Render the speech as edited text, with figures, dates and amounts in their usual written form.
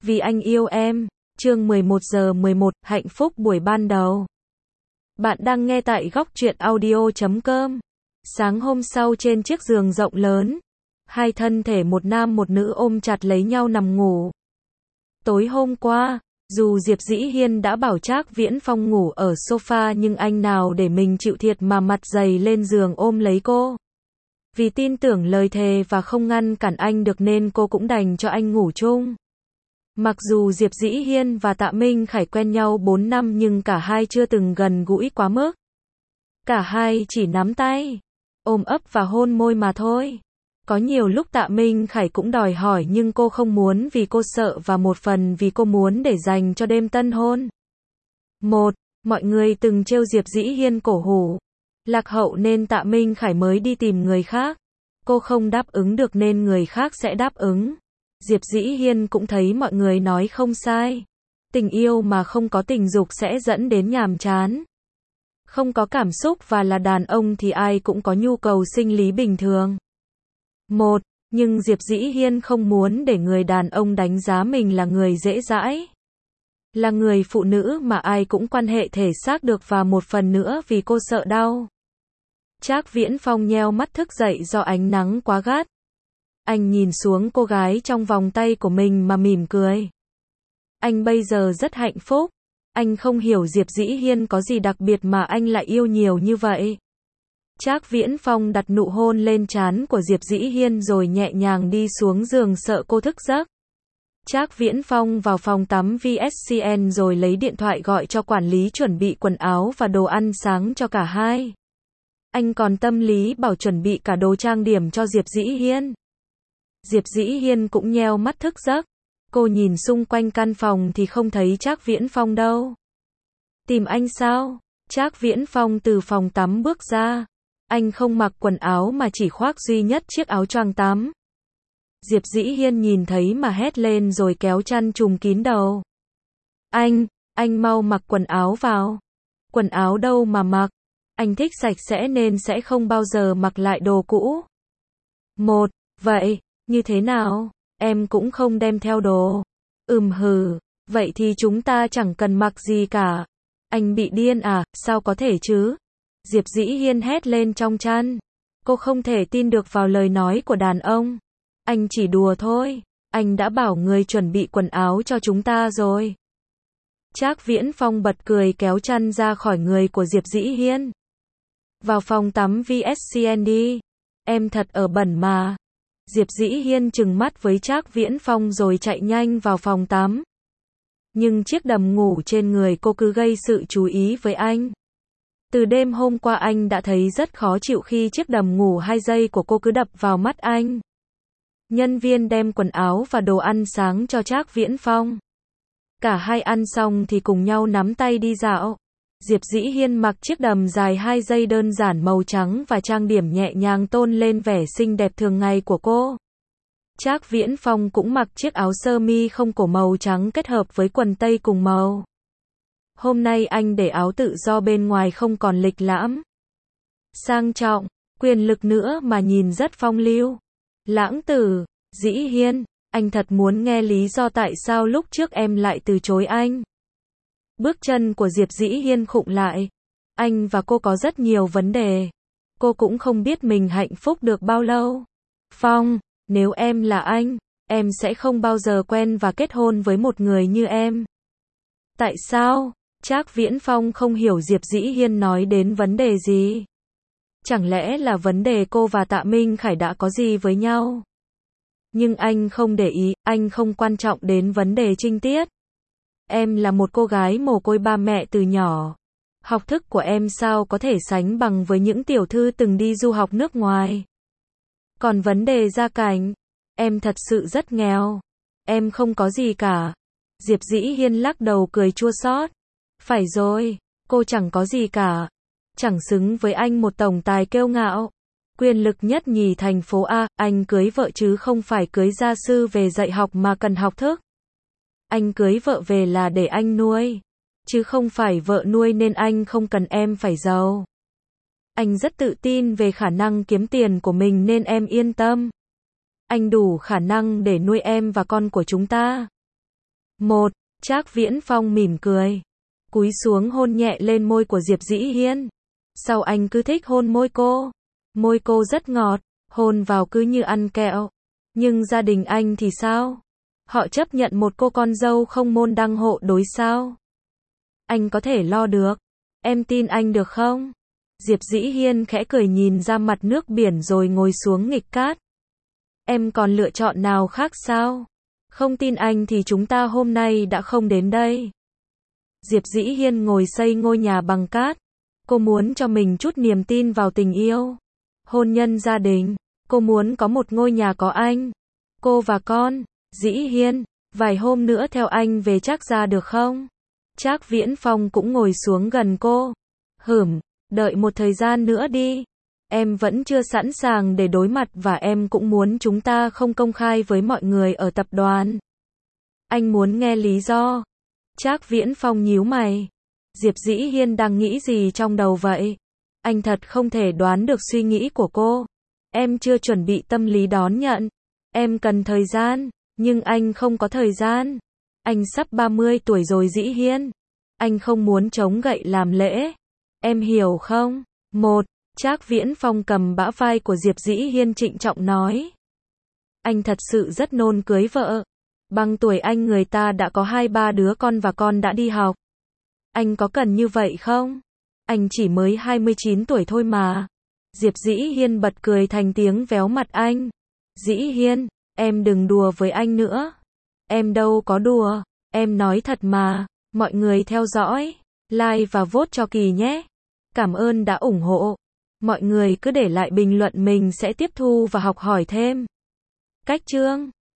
Vì anh yêu em. Chương 11:11, hạnh phúc buổi ban đầu. Bạn đang nghe tại góc truyện audio.com. Sáng hôm sau trên chiếc giường rộng lớn, hai thân thể một nam một nữ ôm chặt lấy nhau nằm ngủ. Tối hôm qua, dù Diệp Dĩ Hiên đã bảo Trác Viễn Phong ngủ ở sofa nhưng anh nào để mình chịu thiệt mà mặt dày lên giường ôm lấy cô. Vì tin tưởng lời thề và không ngăn cản anh được nên cô cũng đành cho anh ngủ chung. Mặc dù Diệp Dĩ Hiên và Tạ Minh Khải quen nhau 4 năm nhưng cả hai chưa từng gần gũi quá mức. Cả hai chỉ nắm tay, ôm ấp và hôn môi mà thôi. Có nhiều lúc Tạ Minh Khải cũng đòi hỏi nhưng cô không muốn vì cô sợ và một phần vì cô muốn để dành cho đêm tân hôn. Mọi người từng trêu Diệp Dĩ Hiên cổ hủ, lạc hậu nên Tạ Minh Khải mới đi tìm người khác. Cô không đáp ứng được nên người khác sẽ đáp ứng. Diệp Dĩ Hiên cũng thấy mọi người nói không sai. Tình yêu mà không có tình dục sẽ dẫn đến nhàm chán. Không có cảm xúc và là đàn ông thì ai cũng có nhu cầu sinh lý bình thường. Nhưng Diệp Dĩ Hiên không muốn để người đàn ông đánh giá mình là người dễ dãi. Là người phụ nữ mà ai cũng quan hệ thể xác được và một phần nữa vì cô sợ đau. Trác Viễn Phong nheo mắt thức dậy do ánh nắng quá gắt. Anh nhìn xuống cô gái trong vòng tay của mình mà mỉm cười. Anh bây giờ rất hạnh phúc. Anh không hiểu Diệp Dĩ Hiên có gì đặc biệt mà anh lại yêu nhiều như vậy. Trác Viễn Phong đặt nụ hôn lên trán của Diệp Dĩ Hiên rồi nhẹ nhàng đi xuống giường sợ cô thức giấc. Trác Viễn Phong vào phòng tắm VSCN rồi lấy điện thoại gọi cho quản lý chuẩn bị quần áo và đồ ăn sáng cho cả hai. Anh còn tâm lý bảo chuẩn bị cả đồ trang điểm cho Diệp Dĩ Hiên. Diệp Dĩ Hiên cũng nheo mắt thức giấc. Cô nhìn xung quanh căn phòng thì không thấy Trác Viễn Phong đâu. Tìm anh sao? Trác Viễn Phong từ phòng tắm bước ra. Anh không mặc quần áo mà chỉ khoác duy nhất chiếc áo choàng tắm. Diệp Dĩ Hiên nhìn thấy mà hét lên rồi kéo chăn trùm kín đầu. Anh mau mặc quần áo vào. Quần áo đâu mà mặc? Anh thích sạch sẽ nên sẽ không bao giờ mặc lại đồ cũ. Vậy, như thế nào? Em cũng không đem theo đồ. Vậy thì chúng ta chẳng cần mặc gì cả. Anh bị điên à, sao có thể chứ? Diệp Dĩ Hiên hét lên trong chăn. Cô không thể tin được vào lời nói của đàn ông. Anh chỉ đùa thôi. Anh đã bảo người chuẩn bị quần áo cho chúng ta rồi. Trác Viễn Phong bật cười kéo chăn ra khỏi người của Diệp Dĩ Hiên. Vào phòng tắm VSCN đi. Em thật ở bẩn mà. Diệp Dĩ Hiên trừng mắt với Trác Viễn Phong rồi chạy nhanh vào phòng tắm. Nhưng chiếc đầm ngủ trên người cô cứ gây sự chú ý với anh. Từ đêm hôm qua anh đã thấy rất khó chịu khi chiếc đầm ngủ 2 giây của cô cứ đập vào mắt anh. Nhân viên đem quần áo và đồ ăn sáng cho Trác Viễn Phong. Cả hai ăn xong thì cùng nhau nắm tay đi dạo. Diệp Dĩ Hiên mặc chiếc đầm dài 2 giây đơn giản màu trắng và trang điểm nhẹ nhàng tôn lên vẻ xinh đẹp thường ngày của cô. Trác Viễn Phong cũng mặc chiếc áo sơ mi không cổ màu trắng kết hợp với quần tây cùng màu. Hôm nay anh để áo tự do bên ngoài không còn lịch lãm, sang trọng, quyền lực nữa mà nhìn rất phong lưu. Lãng tử, Dĩ Hiên, anh thật muốn nghe lý do tại sao lúc trước em lại từ chối anh. Bước chân của Diệp Dĩ Hiên khựng lại. Anh và cô có rất nhiều vấn đề. Cô cũng không biết mình hạnh phúc được bao lâu. Phong, nếu em là anh, em sẽ không bao giờ quen và kết hôn với một người như em. Tại sao? Trác Viễn Phong không hiểu Diệp Dĩ Hiên nói đến vấn đề gì. Chẳng lẽ là vấn đề cô và Tạ Minh Khải đã có gì với nhau? Nhưng anh không để ý, anh không quan trọng đến vấn đề trinh tiết. Em là một cô gái mồ côi ba mẹ từ nhỏ. Học thức của em sao có thể sánh bằng với những tiểu thư từng đi du học nước ngoài. Còn vấn đề gia cảnh, em thật sự rất nghèo. Em không có gì cả. Diệp Dĩ Hiên lắc đầu cười chua xót. Phải rồi, cô chẳng có gì cả. Chẳng xứng với anh một tổng tài kiêu ngạo. Quyền lực nhất nhì thành phố A, anh cưới vợ chứ không phải cưới gia sư về dạy học mà cần học thức. Anh cưới vợ về là để anh nuôi, chứ không phải vợ nuôi nên anh không cần em phải giàu. Anh rất tự tin về khả năng kiếm tiền của mình nên em yên tâm. Anh đủ khả năng để nuôi em và con của chúng ta. 1. Trác Viễn Phong mỉm cười, cúi xuống hôn nhẹ lên môi của Diệp Dĩ Hiên. Sao anh cứ thích hôn môi cô? Môi cô rất ngọt, hôn vào cứ như ăn kẹo. Nhưng gia đình anh thì sao? Họ chấp nhận một cô con dâu không môn đăng hộ đối sao? Anh có thể lo được. Em tin anh được không? Diệp Dĩ Hiên khẽ cười nhìn ra mặt nước biển rồi ngồi xuống nghịch cát. Em còn lựa chọn nào khác sao? Không tin anh thì chúng ta hôm nay đã không đến đây. Diệp Dĩ Hiên ngồi xây ngôi nhà bằng cát. Cô muốn cho mình chút niềm tin vào tình yêu, hôn nhân gia đình. Cô muốn có một ngôi nhà có anh, cô và con. Dĩ Hiên, vài hôm nữa theo anh về Trác gia được không? Trác Viễn Phong cũng ngồi xuống gần cô. Đợi một thời gian nữa đi. Em vẫn chưa sẵn sàng để đối mặt và em cũng muốn chúng ta không công khai với mọi người ở tập đoàn. Anh muốn nghe lý do. Trác Viễn Phong nhíu mày. Diệp Dĩ Hiên đang nghĩ gì trong đầu vậy? Anh thật không thể đoán được suy nghĩ của cô. Em chưa chuẩn bị tâm lý đón nhận. Em cần thời gian, nhưng anh không có thời gian. Anh sắp 30 tuổi rồi Dĩ Hiên. Anh không muốn chống gậy làm lễ. Em hiểu không? 1. Trác Viễn Phong cầm bả vai của Diệp Dĩ Hiên trịnh trọng nói. Anh thật sự rất nôn cưới vợ. Bằng tuổi anh người ta đã có 2-3 đứa con và con đã đi học. Anh có cần như vậy không? Anh chỉ mới 29 tuổi thôi mà. Diệp Dĩ Hiên bật cười thành tiếng véo mặt anh. Dĩ Hiên, em đừng đùa với anh nữa. Em đâu có đùa, em nói thật mà. Mọi người theo dõi, like và vote cho Kỳ nhé. Cảm ơn đã ủng hộ. Mọi người cứ để lại bình luận, mình sẽ tiếp thu và học hỏi thêm. Cách chương